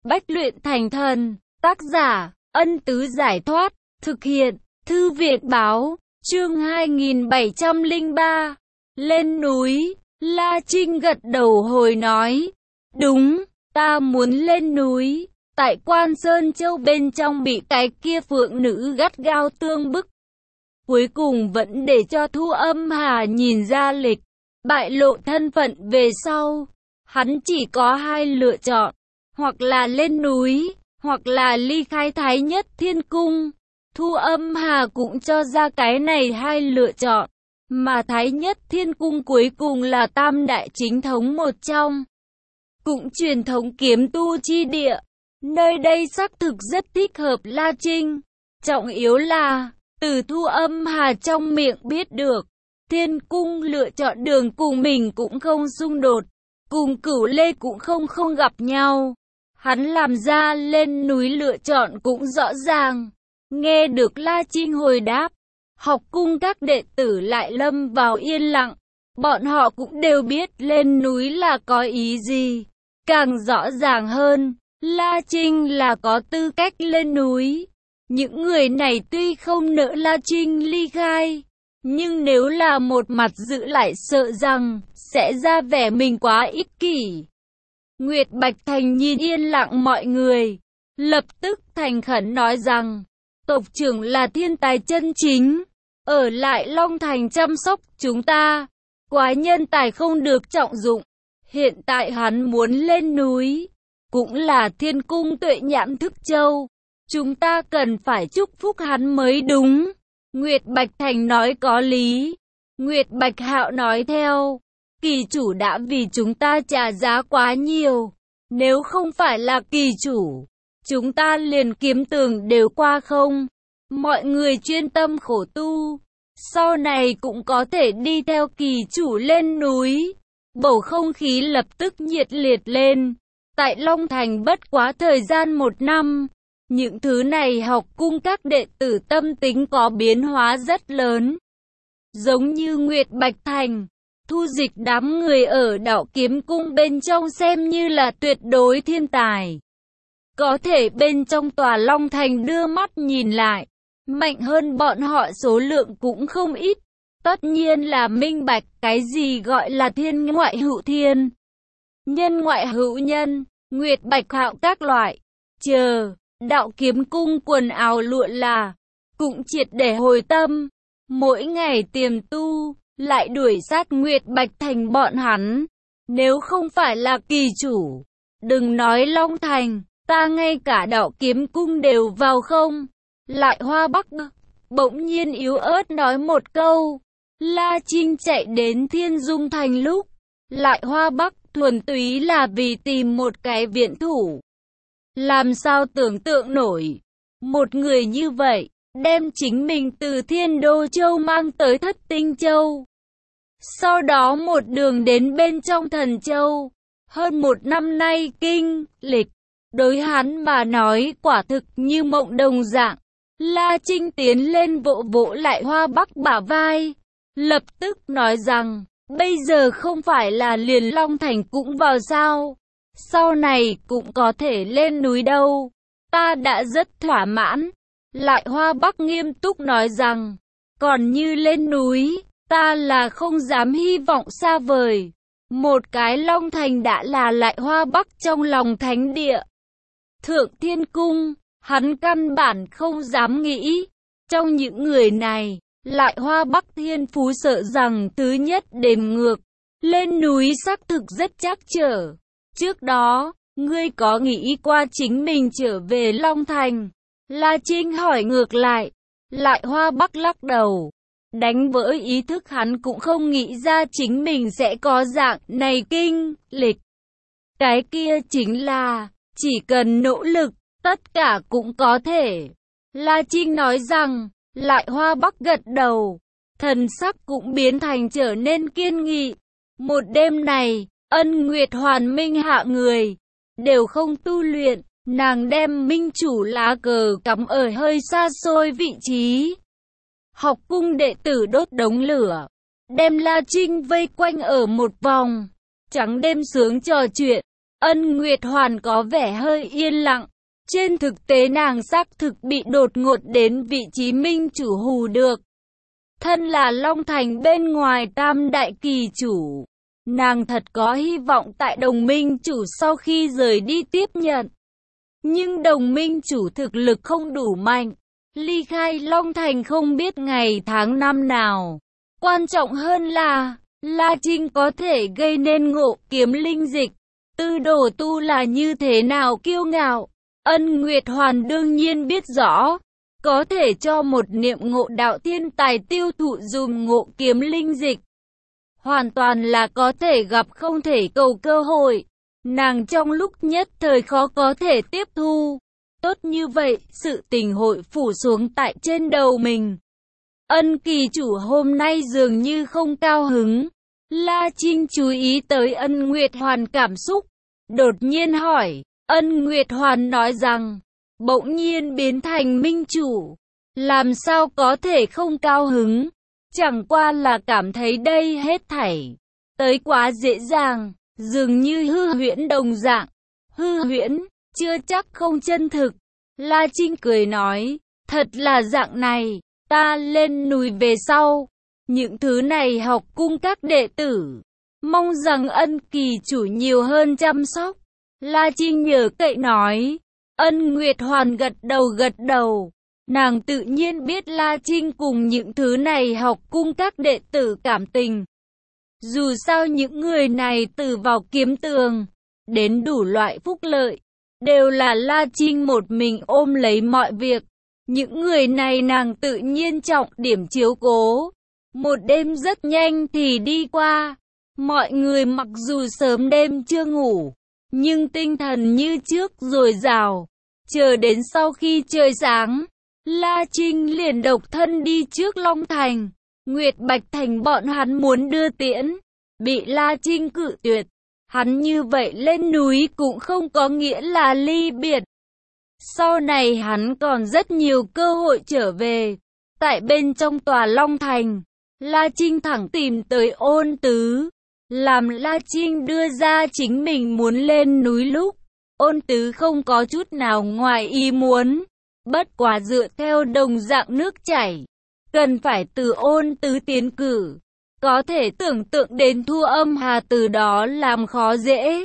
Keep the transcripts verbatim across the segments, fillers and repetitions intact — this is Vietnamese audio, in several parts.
Bách luyện thành thần. Tác giả, Ân Tứ Giải Thoát. Thực hiện, Thư Việt Báo. Chương hai nghìn bảy trăm lẻ ba. Lên núi. La Trinh gật đầu hồi nói. Đúng, ta muốn lên núi. Tại Quan Sơn Châu bên trong bị cái kia phượng nữ gắt gao tương bức. Cuối cùng vẫn để cho Thu Âm Hà nhìn ra lịch, bại lộ thân phận về sau. Hắn chỉ có hai lựa chọn, hoặc là lên núi, hoặc là ly khai Thái Nhất Thiên Cung. Thu Âm Hà cũng cho ra cái này hai lựa chọn, mà Thái Nhất Thiên Cung cuối cùng là tam đại chính thống một trong, cũng truyền thống kiếm tu chi địa. Nơi đây xác thực rất thích hợp La Trinh. Trọng yếu là, từ Thu Âm Hà trong miệng biết được, Thiên Cung lựa chọn đường cùng mình cũng không xung đột, cùng Cửu Lê cũng không không gặp nhau. Hắn làm ra lên núi lựa chọn cũng rõ ràng. Nghe được La Trinh hồi đáp, học cung các đệ tử lại lâm vào yên lặng. Bọn họ cũng đều biết lên núi là có ý gì. Càng rõ ràng hơn, La Trinh là có tư cách lên núi. Những người này tuy không nỡ La Trinh ly khai, nhưng nếu là một mặt giữ lại sợ rằng sẽ ra vẻ mình quá ích kỷ. Nguyệt Bạch Thành nhìn yên lặng mọi người, lập tức thành khẩn nói rằng, tộc trưởng là thiên tài chân chính, ở lại Long Thành chăm sóc chúng ta, quá nhân tài không được trọng dụng. Hiện tại hắn muốn lên núi, cũng là Thiên Cung tuệ nhãn thức châu, chúng ta cần phải chúc phúc hắn mới đúng. Nguyệt Bạch Thành nói có lý. Nguyệt Bạch Hạo nói theo, kỳ chủ đã vì chúng ta trả giá quá nhiều, nếu không phải là kỳ chủ, chúng ta liền kiếm tường đều qua không. Mọi người chuyên tâm khổ tu, sau này cũng có thể đi theo kỳ chủ lên núi. Bầu không khí lập tức nhiệt liệt lên. Tại Long Thành bất quá thời gian một năm, những thứ này học cung các đệ tử tâm tính có biến hóa rất lớn. Giống như Nguyệt Bạch Thành, Thu Dịch đám người ở Đạo Kiếm Cung bên trong xem như là tuyệt đối thiên tài. Có thể bên trong tòa Long Thành đưa mắt nhìn lại, mạnh hơn bọn họ số lượng cũng không ít. Tất nhiên là minh bạch cái gì gọi là thiên ngoại hữu thiên, nhân ngoại hữu nhân. Nguyệt Bạch Hạo các loại, chờ, Đạo Kiếm Cung quần áo lụa là, cũng triệt để hồi tâm. Mỗi ngày tiềm tu, lại đuổi sát Nguyệt Bạch Thành bọn hắn. Nếu không phải là kỳ chủ, đừng nói Long Thành, ta ngay cả Đạo Kiếm Cung đều vào không. Lại Hoa Bắc bỗng nhiên yếu ớt nói một câu. La Trinh chạy đến Thiên Dung Thành lúc, Lại Hoa Bắc thuần túy là vì tìm một cái viện thủ. Làm sao tưởng tượng nổi, một người như vậy, đem chính mình từ Thiên Đô Châu mang tới Thất Tinh Châu. Sau đó một đường đến bên trong Thần Châu, hơn một năm nay kinh, lịch, đối hắn mà nói quả thực như mộng đồng dạng. La Trinh tiến lên vỗ vỗ Lại Hoa Bắc bả vai, lập tức nói rằng, bây giờ không phải là liền Long Thành cũng vào sao, sau này cũng có thể lên núi đâu, ta đã rất thỏa mãn. Lại Hoa Bắc nghiêm túc nói rằng, còn như lên núi, ta là không dám hy vọng xa vời. Một cái Long Thành đã là Lại Hoa Bắc trong lòng thánh địa. Thượng Thiên Cung, hắn căn bản không dám nghĩ. Trong những người này, Lại Hoa Bắc thiên phú sợ rằng thứ nhất đếm ngược. Lên núi xác thực rất trắc trở. Trước đó, ngươi có nghĩ qua chính mình trở về Long Thành? La Trinh hỏi ngược lại. Lại Hoa Bắc lắc đầu, đánh vỡ ý thức hắn cũng không nghĩ ra chính mình sẽ có dạng này kinh lịch. Cái kia chính là, chỉ cần nỗ lực, tất cả cũng có thể. La Trinh nói rằng, Lại Hoa Bắc gật đầu, thần sắc cũng biến thành trở nên kiên nghị. Một đêm này, Ân Nguyệt Hoàn Minh hạ người, đều không tu luyện, nàng đem minh chủ lá cờ cắm ở hơi xa xôi vị trí. Học cung đệ tử đốt đống lửa, đem La Trinh vây quanh ở một vòng, trắng đêm sướng trò chuyện. Ân Nguyệt Hoàn có vẻ hơi yên lặng. Trên thực tế nàng xác thực bị đột ngột đến vị trí minh chủ hù được. Thân là Long Thành bên ngoài tam đại kỳ chủ, nàng thật có hy vọng tại đồng minh chủ sau khi rời đi tiếp nhận. Nhưng đồng minh chủ thực lực không đủ mạnh, ly khai Long Thành không biết ngày tháng năm nào. Quan trọng hơn là, La Trinh có thể gây nên ngộ kiếm linh dịch. Tư đồ tu là như thế nào kiêu ngạo, Ân Nguyệt Hoàn đương nhiên biết rõ. Có thể cho một niệm ngộ đạo thiên tài tiêu thụ dùm ngộ kiếm linh dịch. Hoàn toàn là có thể gặp không thể cầu cơ hội. Nàng trong lúc nhất thời khó có thể tiếp thu. Tốt như vậy, sự tình hội phủ xuống tại trên đầu mình. Ân kỳ chủ hôm nay dường như không cao hứng. La Trinh chú ý tới Ân Nguyệt Hoàn cảm xúc. Đột nhiên hỏi, Ân Nguyệt Hoàn nói rằng, bỗng nhiên biến thành minh chủ. Làm sao có thể không cao hứng? Chẳng qua là cảm thấy đây hết thảy tới quá dễ dàng, dường như hư huyễn đồng dạng. Hư huyễn, chưa chắc không chân thực. La Trinh cười nói, thật là dạng này, ta lên núi về sau. Những thứ này học cung các đệ tử. Mong rằng Ân kỳ chủ nhiều hơn chăm sóc. La Trinh nhờ cậy nói. Ân Nguyệt Hoàn gật đầu gật đầu. Nàng tự nhiên biết La Trinh cùng những thứ này học cung các đệ tử cảm tình. Dù sao những người này từ vào kiếm tường, đến đủ loại phúc lợi, đều là La Trinh một mình ôm lấy mọi việc. Những người này nàng tự nhiên trọng điểm chiếu cố. Một đêm rất nhanh thì đi qua. Mọi người mặc dù sớm đêm chưa ngủ, nhưng tinh thần như trước dồi dào. Chờ đến sau khi trời sáng, La Trinh liền độc thân đi trước Long Thành. Nguyệt Bạch Thành bọn hắn muốn đưa tiễn, bị La Trinh cự tuyệt. Hắn như vậy lên núi cũng không có nghĩa là ly biệt. Sau này hắn còn rất nhiều cơ hội trở về. Tại bên trong tòa Long Thành, La Trinh thẳng tìm tới Ôn Tứ. Làm La Trinh đưa ra chính mình muốn lên núi lúc, Ôn Tứ không có chút nào ngoài ý muốn. Bất quá dựa theo đồng dạng nước chảy, cần phải từ Ôn Tứ tiến cử. Có thể tưởng tượng đến Thu Âm Hà từ đó làm khó dễ.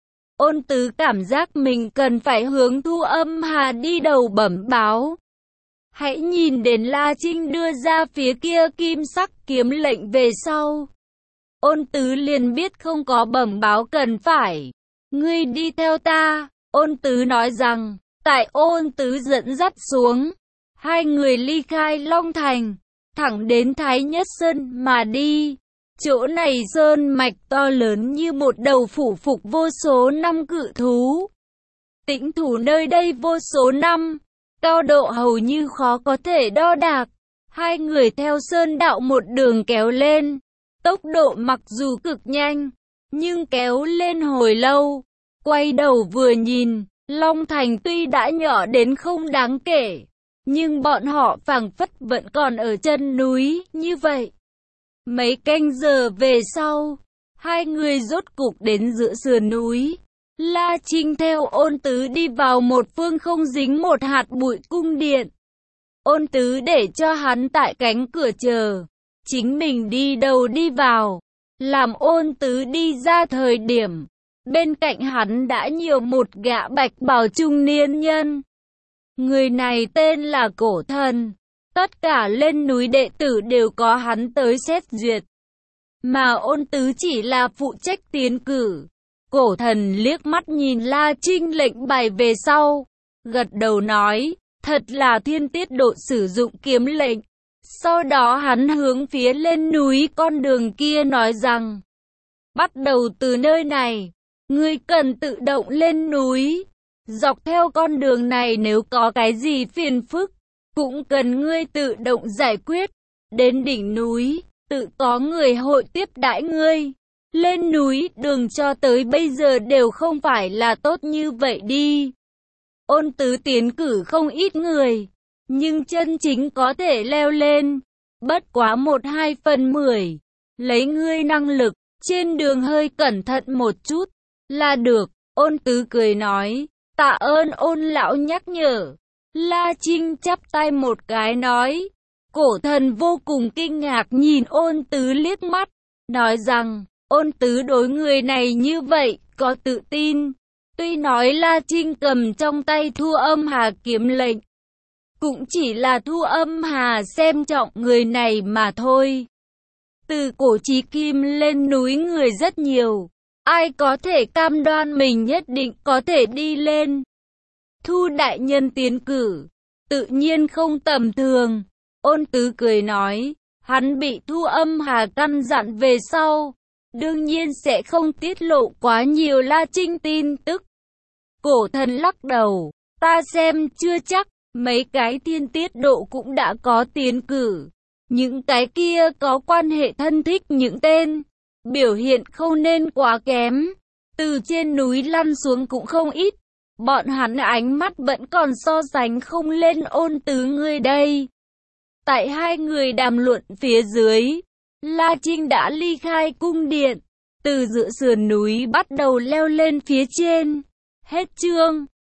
Ôn Tứ cảm giác mình cần phải hướng Thu Âm Hà đi đầu bẩm báo. Hãy nhìn đến La Trinh đưa ra phía kia kim sắc kiếm lệnh về sau. Ôn Tứ liền biết không có bẩm báo cần phải. Ngươi đi theo ta, Ôn Tứ nói rằng. Tại Ôn Tứ dẫn dắt xuống, hai người ly khai Long Thành, thẳng đến Thái Nhất Sơn mà đi. Chỗ này sơn mạch to lớn như một đầu phủ phục vô số năm cự thú. Tĩnh thủ nơi đây vô số năm, cao độ hầu như khó có thể đo đạc. Hai người theo sơn đạo một đường kéo lên, tốc độ mặc dù cực nhanh, nhưng kéo lên hồi lâu. Quay đầu vừa nhìn, Long Thành tuy đã nhỏ đến không đáng kể, nhưng bọn họ phảng phất vẫn còn ở chân núi như vậy. Mấy canh giờ về sau, hai người rốt cục đến giữa sườn núi. La Trinh theo Ôn Tứ đi vào một phương không dính một hạt bụi cung điện. Ôn Tứ để cho hắn tại cánh cửa chờ, chính mình đi đầu đi vào. Làm Ôn Tứ đi ra thời điểm, bên cạnh hắn đã nhiều một gã bạch bào trung niên nhân. Người này tên là Cổ Thần. Tất cả lên núi đệ tử đều có hắn tới xét duyệt. Mà Ôn Tứ chỉ là phụ trách tiến cử. Cổ Thần liếc mắt nhìn La Trinh lệnh bài về sau, gật đầu nói, thật là thiên tiết độ sử dụng kiếm lệnh. Sau đó hắn hướng phía lên núi con đường kia nói rằng, bắt đầu từ nơi này, ngươi cần tự động lên núi. Dọc theo con đường này nếu có cái gì phiền phức, cũng cần ngươi tự động giải quyết. Đến đỉnh núi, tự có người hội tiếp đãi ngươi. Lên núi, đường cho tới bây giờ đều không phải là tốt như vậy đi. Ôn Tứ tiến cử không ít người, nhưng chân chính có thể leo lên, bất quá một hai phần mười. Lấy ngươi năng lực, trên đường hơi cẩn thận một chút, là được. Ôn Tứ cười nói, tạ ơn Ôn lão nhắc nhở. La Trinh chắp tay một cái nói. Cổ thần vô cùng kinh ngạc nhìn Ôn Tứ liếc mắt, nói rằng, Ôn Tứ đối người này như vậy, có tự tin. Tuy nói La Trinh cầm trong tay Thu Âm Hà kiếm lệnh, cũng chỉ là Thu Âm Hà xem trọng người này mà thôi. Từ cổ chí kim lên núi người rất nhiều, ai có thể cam đoan mình nhất định có thể đi lên. Thu đại nhân tiến cử, tự nhiên không tầm thường. Ôn Tứ cười nói, hắn bị Thu Âm Hà căn dặn về sau, đương nhiên sẽ không tiết lộ quá nhiều La Trinh tin tức. Cổ thần lắc đầu, ta xem chưa chắc, mấy cái thiên tiết độ cũng đã có tiến cử. Những cái kia có quan hệ thân thích những tên, biểu hiện không nên quá kém. Từ trên núi lăn xuống cũng không ít, bọn hắn ánh mắt vẫn còn so sánh không lên Ôn Tứ người đây. Tại hai người đàm luận phía dưới, La Trinh đã ly khai cung điện, từ giữa sườn núi bắt đầu leo lên phía trên. Hết chương.